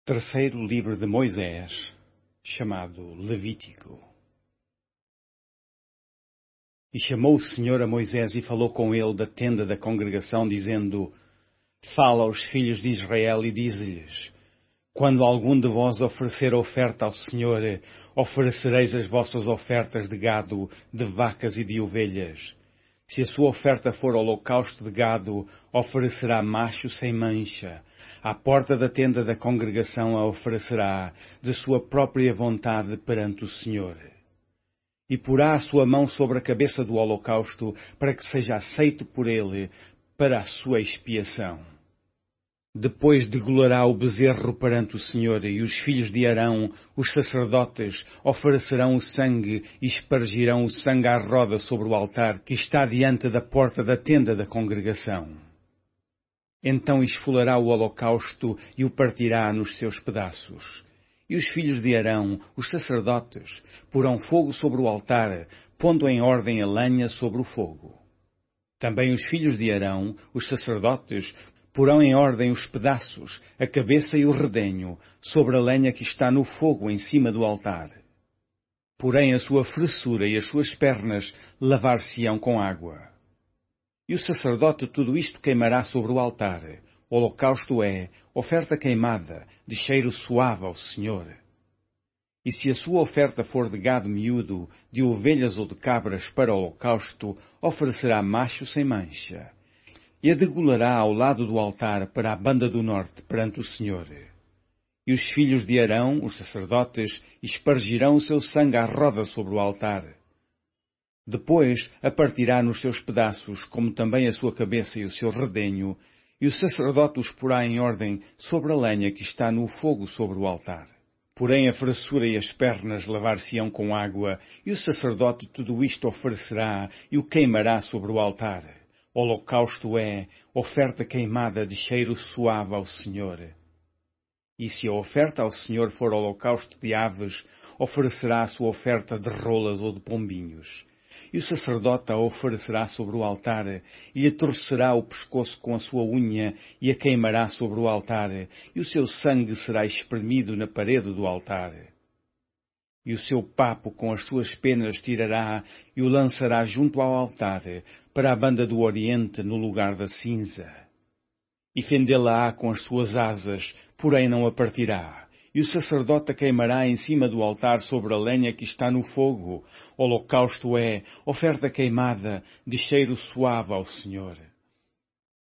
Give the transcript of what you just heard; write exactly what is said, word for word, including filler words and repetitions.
Terceiro livro de Moisés, chamado Levítico. E chamou o Senhor a Moisés e falou com ele da tenda da congregação, dizendo: Fala aos filhos de Israel e dize-lhes: Quando algum de vós oferecer oferta ao Senhor, oferecereis as vossas ofertas de gado, de vacas e de ovelhas. Se a sua oferta for holocausto de gado, oferecerá macho sem mancha. À porta da tenda da congregação a oferecerá, de sua própria vontade perante o Senhor. E porá a sua mão sobre a cabeça do holocausto, para que seja aceito por ele, para a sua expiação. Depois degolará o bezerro perante o Senhor, e os filhos de Arão, os sacerdotes, oferecerão o sangue e espargirão o sangue à roda sobre o altar que está diante da porta da tenda da congregação. Então esfolará o holocausto e o partirá nos seus pedaços. E os filhos de Arão, os sacerdotes, porão fogo sobre o altar, pondo em ordem a lenha sobre o fogo. Também os filhos de Arão, os sacerdotes, porão em ordem os pedaços, a cabeça e o redenho, sobre a lenha que está no fogo em cima do altar. Porém a sua fressura e as suas pernas lavar-se-ão com água. E o sacerdote tudo isto queimará sobre o altar. O holocausto é oferta queimada, de cheiro suave ao Senhor. E se a sua oferta for de gado miúdo, de ovelhas ou de cabras para o holocausto, oferecerá macho sem mancha. E a degolará ao lado do altar para a banda do norte perante o Senhor. E os filhos de Arão, os sacerdotes, espargirão o seu sangue à roda sobre o altar. Depois a partirá nos seus pedaços, como também a sua cabeça e o seu redenho, e o sacerdote os porá em ordem sobre a lenha que está no fogo sobre o altar. Porém a fressura e as pernas lavar-se-ão com água, e o sacerdote tudo isto oferecerá e o queimará sobre o altar. O holocausto é oferta queimada de cheiro suave ao Senhor. E se a oferta ao Senhor for holocausto de aves, oferecerá a sua oferta de rolas ou de pombinhos. E o sacerdote a oferecerá sobre o altar, e lhe torcerá o pescoço com a sua unha, e a queimará sobre o altar, e o seu sangue será espremido na parede do altar. E o seu papo com as suas penas tirará, e o lançará junto ao altar, para a banda do oriente, no lugar da cinza. E fendê-la-á com as suas asas, porém não a partirá. E o sacerdote a queimará em cima do altar sobre a lenha que está no fogo. O holocausto é oferta queimada, de cheiro suave ao Senhor.